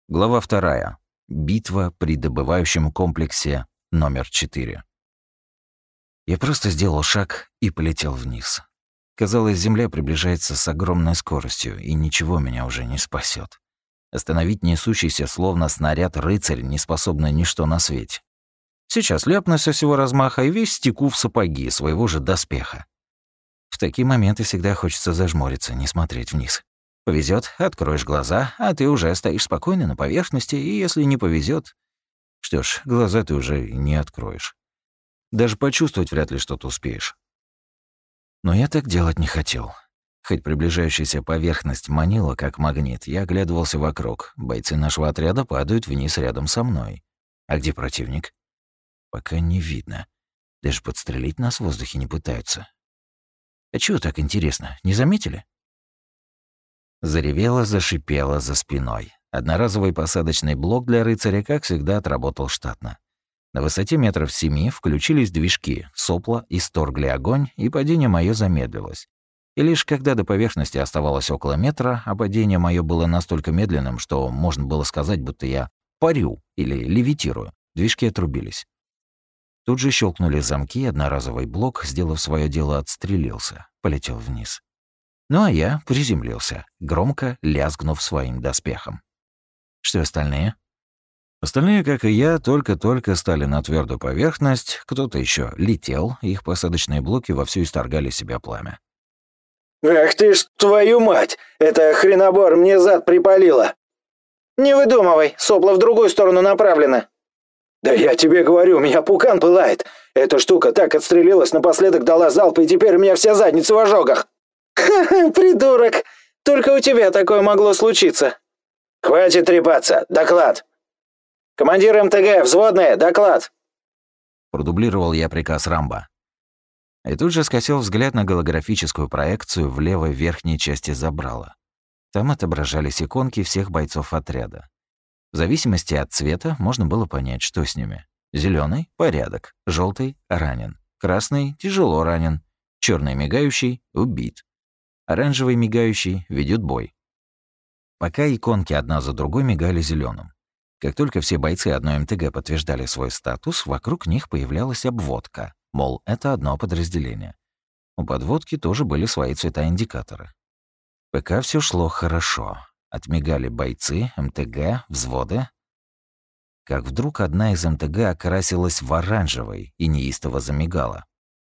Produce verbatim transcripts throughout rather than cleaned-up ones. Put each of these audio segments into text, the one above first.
Глава вторая. Битва при добывающем комплексе номер четыре. Я просто сделал шаг и полетел вниз. Казалось, Земля приближается с огромной скоростью, и ничего меня уже не спасет. Остановить несущийся, словно снаряд, рыцарь, не способный ничто на свете. Сейчас ляпнусь со всего размаха и весь стеку в сапоги своего же доспеха. В такие моменты всегда хочется зажмуриться, не смотреть вниз. Повезет, откроешь глаза, а ты уже стоишь спокойно на поверхности, и если не повезет, что ж, глаза ты уже не откроешь. Даже почувствовать вряд ли что-то успеешь. Но я так делать не хотел. Хоть приближающаяся поверхность манила, как магнит, я оглядывался вокруг. Бойцы нашего отряда падают вниз рядом со мной. А где противник? Пока не видно. Даже подстрелить нас в воздухе не пытаются. А чего так интересно, не заметили? Заревело, зашипело за спиной. Одноразовый посадочный блок для рыцаря, как всегда, отработал штатно. На высоте метров семи включились движки, сопла исторгли огонь, и падение мое замедлилось. И лишь когда до поверхности оставалось около метра, а падение мое было настолько медленным, что можно было сказать, будто я парю или левитирую, движки отрубились. Тут же щелкнули замки, одноразовый блок, сделав свое дело, отстрелился, полетел вниз. Ну а я приземлился, громко лязгнув своим доспехом. Что остальные? Остальные, как и я, только-только стали на твердую поверхность, кто-то еще летел, их посадочные блоки вовсю исторгали себя пламя. «Ах ты ж, твою мать! Это хренобор мне зад припалило!» «Не выдумывай, сопла в другую сторону направлены!» «Да я тебе говорю, у меня пукан пылает! Эта штука так отстрелилась, напоследок дала залп, и теперь у меня вся задница в ожогах!» «Ха-ха, придурок! Только у тебя такое могло случиться!» «Хватит трепаться! Доклад!» «Командир эм тэ гэ, взводные, доклад!» Продублировал я приказ Рамбо. И тут же скосил взгляд на голографическую проекцию в левой верхней части забрала. Там отображались иконки всех бойцов отряда. В зависимости от цвета можно было понять, что с ними. Зеленый — порядок, желтый — ранен, красный — тяжело ранен, черный мигающий — убит, оранжевый мигающий — ведет бой. Пока иконки одна за другой мигали зеленым. Как только все бойцы одной эм тэ гэ подтверждали свой статус, вокруг них появлялась обводка, мол, это одно подразделение. У подводки тоже были свои цвета-индикаторы. Пока все шло хорошо. Отмигали бойцы, эм тэ гэ, взводы. Как вдруг одна из эм тэ гэ окрасилась в оранжевый и неистово замигала.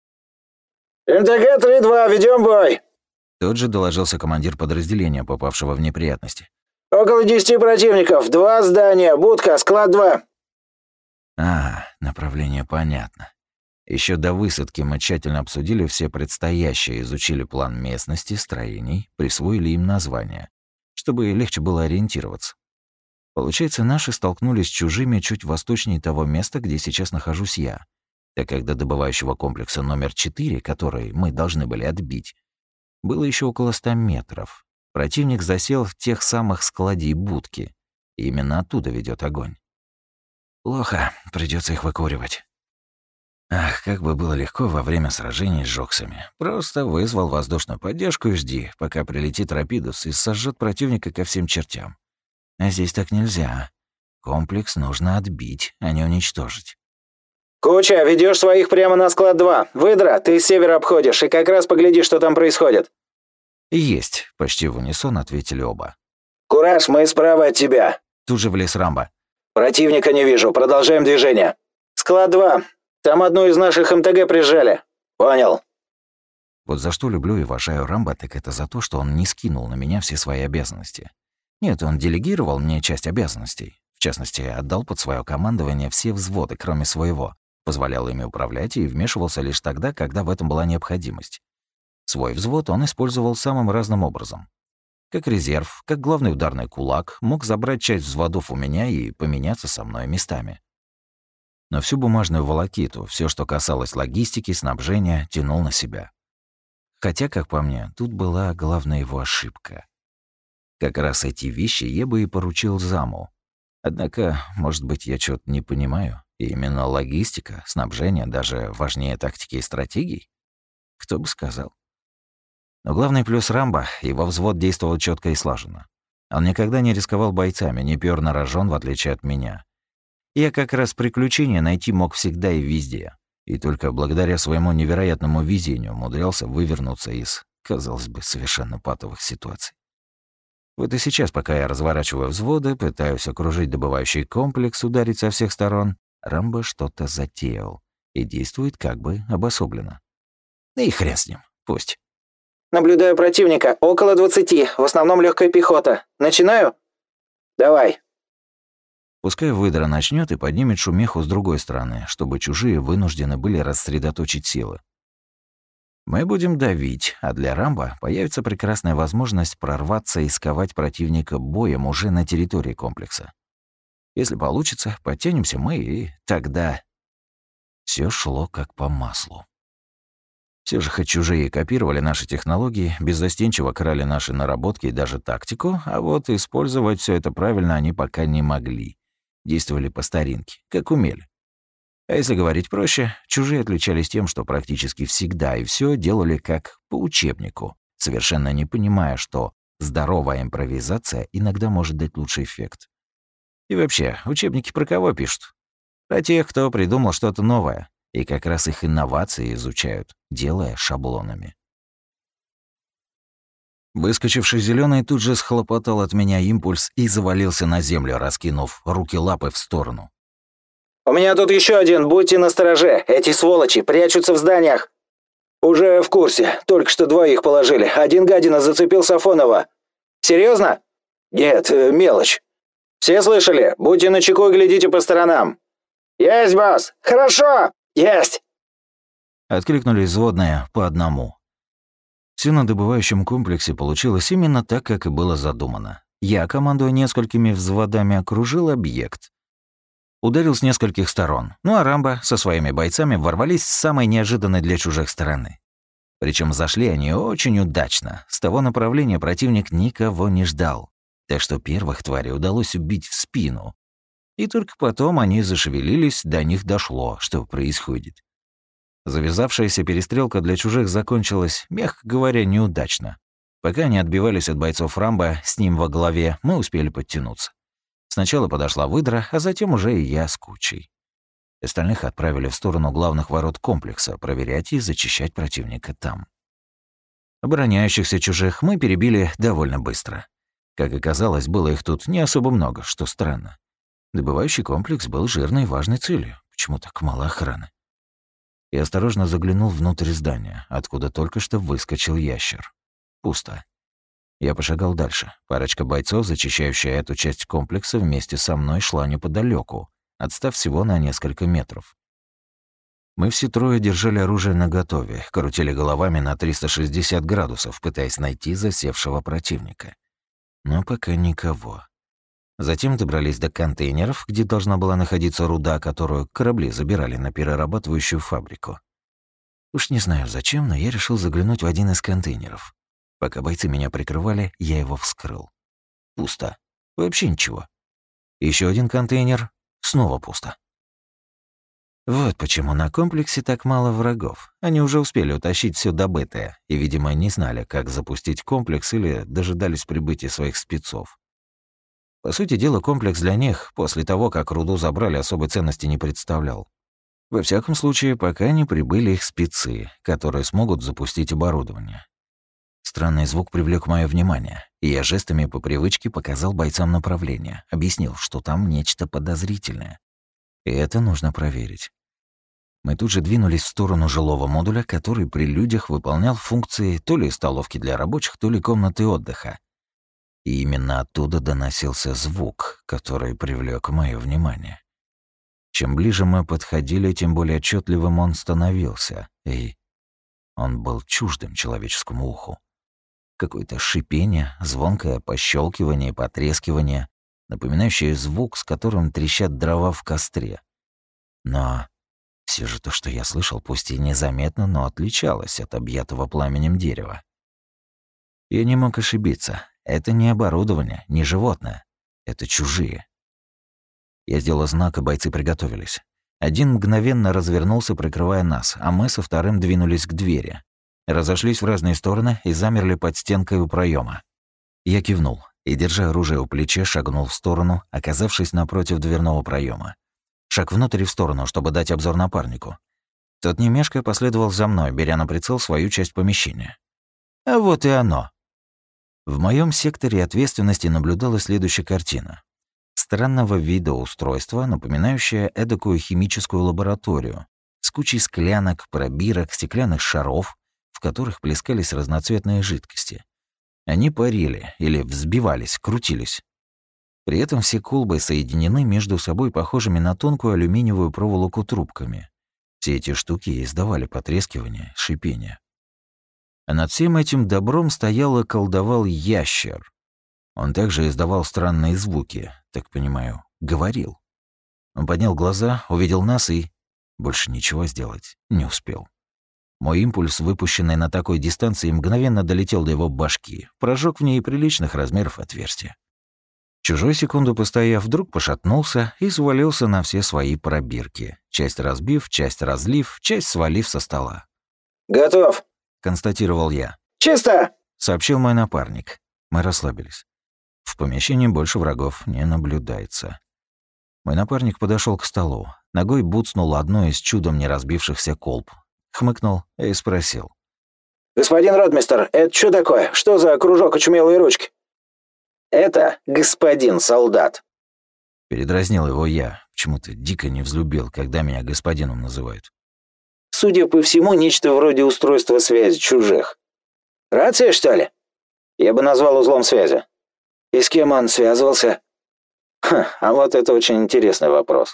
эм тэ гэ три два, ведем бой!» Тут же доложился командир подразделения, попавшего в неприятности. «Около десяти противников, два здания, будка, склад два». А, направление понятно. Еще до высадки мы тщательно обсудили все предстоящие, изучили план местности, строений, присвоили им названия, чтобы легче было ориентироваться. Получается, наши столкнулись с чужими чуть восточнее того места, где сейчас нахожусь я, так как до добывающего комплекса номер четыре, который мы должны были отбить, было еще около ста метров. Противник засел в тех самых складе и будки, и именно оттуда ведет огонь. Плохо, придется их выкуривать. Ах, как бы было легко во время сражений с жоксами. Просто вызвал воздушную поддержку и жди, пока прилетит Рапидус и сожжет противника ко всем чертям. А здесь так нельзя. Комплекс нужно отбить, а не уничтожить. «Куча, ведешь своих прямо на склад два. Выдра, ты с севера обходишь, и как раз погляди, что там происходит». «Есть», — почти в унисон ответили оба. «Кураж, мы справа от тебя». Тут же влез Рамбо. «Противника не вижу, продолжаем движение». «Склад два. Там одну из наших эм тэ гэ прижали». «Понял». Вот за что люблю и уважаю Рамбо, так это за то, что он не скинул на меня все свои обязанности. Нет, он делегировал мне часть обязанностей. В частности, отдал под свое командование все взводы, кроме своего. Позволял ими управлять и вмешивался лишь тогда, когда в этом была необходимость. Свой взвод он использовал самым разным образом. Как резерв, как главный ударный кулак, мог забрать часть взводов у меня и поменяться со мной местами. Но всю бумажную волокиту, все, что касалось логистики, снабжения, тянул на себя. Хотя, как по мне, тут была главная его ошибка. Как раз эти вещи я бы и поручил заму. Однако, может быть, я что-то не понимаю, и именно логистика, снабжение даже важнее тактики и стратегий? Кто бы сказал. Но главный плюс Рамбо — его взвод действовал четко и слаженно. Он никогда не рисковал бойцами, не пёр на рожон, в отличие от меня. Я как раз приключения найти мог всегда и везде. И только благодаря своему невероятному везению умудрялся вывернуться из, казалось бы, совершенно патовых ситуаций. Вот и сейчас, пока я разворачиваю взводы, пытаюсь окружить добывающий комплекс, ударить со всех сторон, Рамбо что-то затеял и действует как бы обособленно. Да и хрен с ним, пусть. Наблюдаю противника, около двадцати, в основном легкая пехота. Начинаю? Давай. Пускай выдра начнет и поднимет шумиху с другой стороны, чтобы чужие вынуждены были рассредоточить силы. Мы будем давить, а для Рамбо появится прекрасная возможность прорваться и сковать противника боем уже на территории комплекса. Если получится, подтянемся мы, и тогда... Все шло как по маслу. Все же хоть чужие копировали наши технологии, беззастенчиво крали наши наработки и даже тактику, а вот использовать все это правильно они пока не могли. Действовали по старинке, как умели. А если говорить проще, чужие отличались тем, что практически всегда и все делали как по учебнику, совершенно не понимая, что здоровая импровизация иногда может дать лучший эффект. И вообще, учебники про кого пишут? Про тех, кто придумал что-то новое. И как раз их инновации изучают, делая шаблонами. Выскочивший зеленый тут же схлопотал от меня импульс и завалился на землю, раскинув руки-лапы в сторону. «У меня тут еще один, будьте настороже, эти сволочи прячутся в зданиях». «Уже в курсе, только что двоих положили, один гадина зацепил Сафонова». «Серьезно?» «Нет, мелочь». «Все слышали? Будьте начеку и глядите по сторонам». «Есть, босс! Хорошо! Есть!» Откликнулись взводные по одному. Все на добывающем комплексе получилось именно так, как и было задумано. Я, командуя несколькими взводами, окружил объект. Ударил с нескольких сторон, ну а Рамбо со своими бойцами ворвались с самой неожиданной для чужих стороны. Причем зашли они очень удачно. С того направления противник никого не ждал. Так что первых тварей удалось убить в спину. И только потом они зашевелились, до них дошло, что происходит. Завязавшаяся перестрелка для чужих закончилась, мягко говоря, неудачно. Пока они отбивались от бойцов Рамбо, с ним во главе, мы успели подтянуться. Сначала подошла выдра, а затем уже и я с кучей. Остальных отправили в сторону главных ворот комплекса, проверять и зачищать противника там. Обороняющихся чужих мы перебили довольно быстро. Как оказалось, было их тут не особо много, что странно. Добывающий комплекс был жирной и важной целью. Почему так мало охраны? Я осторожно заглянул внутрь здания, откуда только что выскочил ящер. Пусто. Я пошагал дальше. Парочка бойцов, зачищающая эту часть комплекса, вместе со мной шла неподалеку, отстав всего на несколько метров. Мы все трое держали оружие наготове, крутили головами на триста шестьдесят градусов, пытаясь найти засевшего противника. Но пока никого. Затем добрались до контейнеров, где должна была находиться руда, которую корабли забирали на перерабатывающую фабрику. Уж не знаю зачем, но я решил заглянуть в один из контейнеров. Пока бойцы меня прикрывали, я его вскрыл. Пусто. Вообще ничего. Еще один контейнер. Снова пусто. Вот почему на комплексе так мало врагов. Они уже успели утащить все добытое и, видимо, не знали, как запустить комплекс или дожидались прибытия своих спецов. По сути дела, комплекс для них, после того, как руду забрали, особой ценности не представлял. Во всяком случае, пока не прибыли их спецы, которые смогут запустить оборудование. Странный звук привлек мое внимание, и я жестами по привычке показал бойцам направление, объяснил, что там нечто подозрительное. И это нужно проверить. Мы тут же двинулись в сторону жилого модуля, который при людях выполнял функции то ли столовки для рабочих, то ли комнаты отдыха. И именно оттуда доносился звук, который привлек мое внимание. Чем ближе мы подходили, тем более отчетливым он становился, и он был чуждым человеческому уху. Какое-то шипение, звонкое пощелкивание и потрескивание, напоминающее звук, с которым трещат дрова в костре. Но все же то, что я слышал, пусть и незаметно, но отличалось от объятого пламенем дерева. Я не мог ошибиться. Это не оборудование, не животное. Это чужие. Я сделал знак, и бойцы приготовились. Один мгновенно развернулся, прикрывая нас, а мы со вторым двинулись к двери. Разошлись в разные стороны и замерли под стенкой у проема. Я кивнул, и, держа оружие у плеча, шагнул в сторону, оказавшись напротив дверного проема. Шаг внутрь и в сторону, чтобы дать обзор напарнику. Тот, не мешкая, последовал за мной, беря на прицел свою часть помещения. А вот и оно. В моем секторе ответственности наблюдалась следующая картина. Странного вида устройство, напоминающее эдакую химическую лабораторию, с кучей склянок, пробирок, стеклянных шаров, в которых плескались разноцветные жидкости. Они парили или взбивались, крутились. При этом все колбы соединены между собой похожими на тонкую алюминиевую проволоку трубками. Все эти штуки издавали потрескивание, шипение. А над всем этим добром стоял и колдовал ящер. Он также издавал странные звуки, так понимаю, говорил. Он поднял глаза, увидел нас и больше ничего сделать не успел. Мой импульс, выпущенный на такой дистанции, мгновенно долетел до его башки, прожег в ней приличных размеров отверстие. Чужой, секунду постояв, вдруг пошатнулся и свалился на все свои пробирки, часть разбив, часть разлив, часть свалив со стола. «Готов», — констатировал я. «Чисто», — сообщил мой напарник. Мы расслабились. В помещении больше врагов не наблюдается. Мой напарник подошел к столу, ногой буцнул одну из чудом не разбившихся колб, хмыкнул и спросил. «Господин ротмистр, это что такое? Что за кружок очумелой ручки?» «Это господин солдат». Передразнил его я, почему-то дико не взлюбил, когда меня господином называют. «Судя по всему, нечто вроде устройства связи чужих. Рация, что ли? Я бы назвал узлом связи. И с кем он связывался?» Ха, а вот это очень интересный вопрос.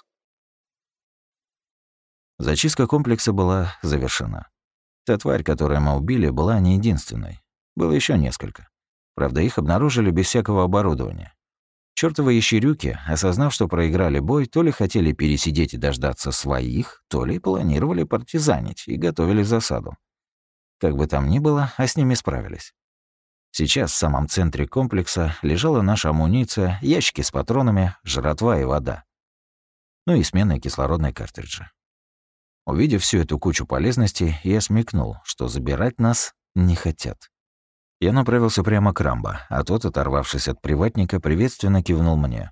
Зачистка комплекса была завершена. Та тварь, которую мы убили, была не единственной. Было еще несколько. Правда, их обнаружили без всякого оборудования. Чёртовы ящерюки, осознав, что проиграли бой, то ли хотели пересидеть и дождаться своих, то ли планировали партизанить и готовили засаду. Как бы там ни было, а с ними справились. Сейчас в самом центре комплекса лежала наша амуниция, ящики с патронами, жратва и вода. Ну и сменные кислородные картриджи. Увидев всю эту кучу полезностей, я смекнул, что забирать нас не хотят. Я направился прямо к Рамбо, а тот, оторвавшись от приватника, приветственно кивнул мне.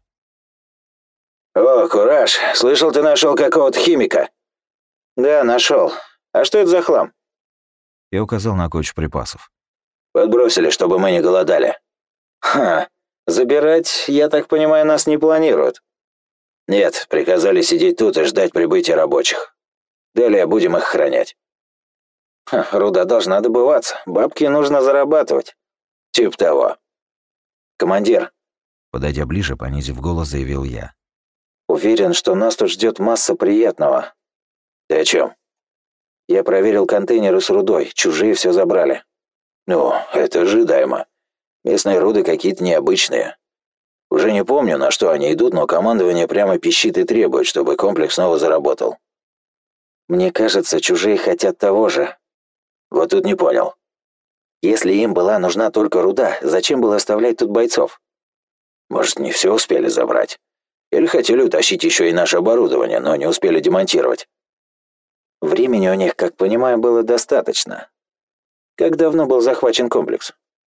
«О, Кураж, слышал, ты нашел какого-то химика?» «Да, нашел. А что это за хлам?» Я указал на кучу припасов. «Подбросили, чтобы мы не голодали». «Ха, забирать, я так понимаю, нас не планируют?» «Нет, приказали сидеть тут и ждать прибытия рабочих. Далее будем их охранять». Ха, руда должна добываться, бабки нужно зарабатывать. Тип того. «Командир», подойдя ближе, понизив голос, заявил я. «Уверен, что нас тут ждет масса приятного». «Ты о чем? «Я проверил контейнеры с рудой, чужие все забрали». «Ну, это ожидаемо. Местные руды какие-то необычные. Уже не помню, на что они идут, но командование прямо пищит и требует, чтобы комплекс снова заработал». «Мне кажется, чужие хотят того же». «Вот тут не понял». «Если им была нужна только руда, зачем было оставлять тут бойцов?» «Может, не все успели забрать? Или хотели утащить еще и наше оборудование, но не успели демонтировать?» «Времени у них, как понимаю, было достаточно. Как давно был захвачен комплекс?»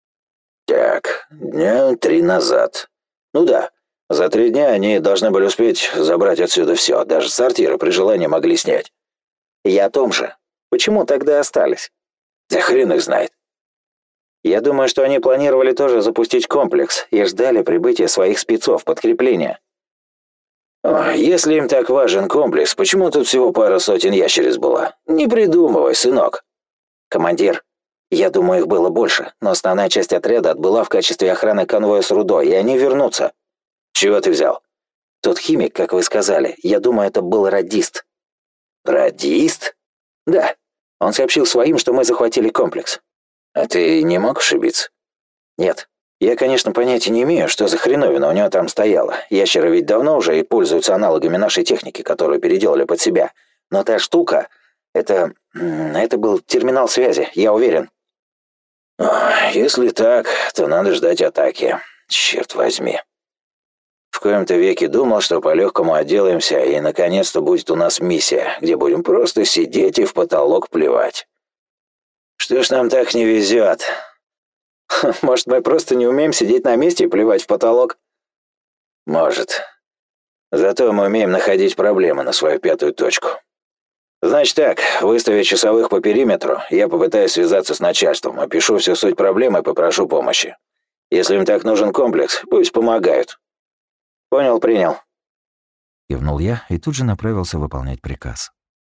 «Так, дня три назад. Ну да, за три дня они должны были успеть забрать отсюда все, даже сортиры при желании могли снять». «Я о том же. Почему тогда остались?» «Да хрен их знает». «Я думаю, что они планировали тоже запустить комплекс и ждали прибытия своих спецов, подкрепления». «О, если им так важен комплекс, почему тут всего пара сотен ящериц была? Не придумывай, сынок». «Командир, я думаю, их было больше, но основная часть отряда отбыла в качестве охраны конвоя с рудой, и они вернутся». «Чего ты взял?» «Тот химик, как вы сказали, я думаю, это был радист». «Радист?» «Да. Он сообщил своим, что мы захватили комплекс». «А ты не мог ошибиться?» «Нет. Я, конечно, понятия не имею, что за хреновина у него там стояла. Ящеры ведь давно уже и пользуются аналогами нашей техники, которую переделали под себя. Но та штука... Это... Это был терминал связи, я уверен». «Если так, то надо ждать атаки. Черт возьми. В коем-то веке думал, что по-легкому отделаемся, и наконец-то будет у нас миссия, где будем просто сидеть и в потолок плевать. Что ж нам так не везет? Может, мы просто не умеем сидеть на месте и плевать в потолок? Может. Зато мы умеем находить проблемы на свою пятую точку. Значит так, выставя часовых по периметру, я попытаюсь связаться с начальством, опишу всю суть проблемы и попрошу помощи. Если им так нужен комплекс, пусть помогают. Понял, принял. Кивнул я и тут же направился выполнять приказ.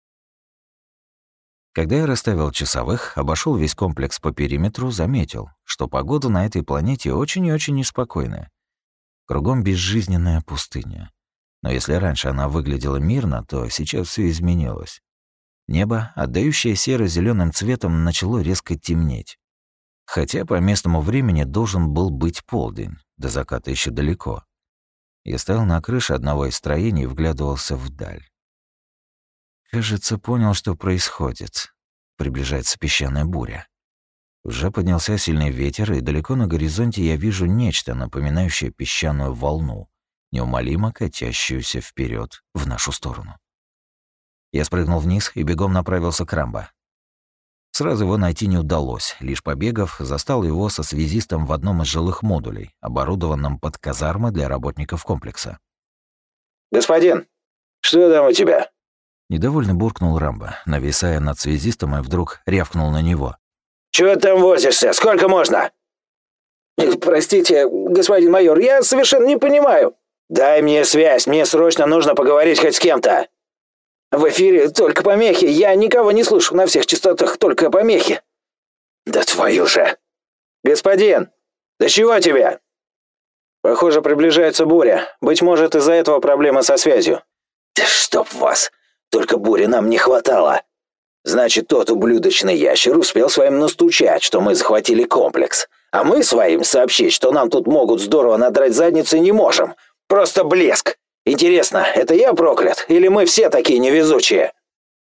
Когда я расставил часовых, обошел весь комплекс по периметру, заметил, что погода на этой планете очень и очень неспокойная. Кругом безжизненная пустыня. Но если раньше она выглядела мирно, то сейчас все изменилось. Небо, отдающее серо-зеленым цветом, начало резко темнеть. Хотя по местному времени должен был быть полдень, до заката еще далеко. Я стоял на крыше одного из строений и вглядывался вдаль. Кажется, понял, что происходит. Приближается песчаная буря. Уже поднялся сильный ветер, и далеко на горизонте я вижу нечто, напоминающее песчаную волну, неумолимо катящуюся вперед в нашу сторону. Я спрыгнул вниз и бегом направился к Рамбо. Сразу его найти не удалось, лишь побегав, застал его со связистом в одном из жилых модулей, оборудованном под казармы для работников комплекса. «Господин, что там у тебя?» Недовольно буркнул Рамбо, нависая над связистом, и вдруг рявкнул на него. «Чего там возишься? Сколько можно?» «Простите, господин майор, я совершенно не понимаю». «Дай мне связь, мне срочно нужно поговорить хоть с кем-то». «В эфире только помехи, я никого не слышу, на всех частотах только помехи». «Да твою же!» «Господин, да чего тебе?» «Похоже, приближается буря. Быть может, из-за этого проблема со связью». «Да чтоб вас! Только бури нам не хватало. Значит, тот ублюдочный ящер успел своим настучать, что мы захватили комплекс. А мы своим сообщить, что нам тут могут здорово надрать задницы, не можем. Просто блеск. Интересно, это я проклят? Или мы все такие невезучие?»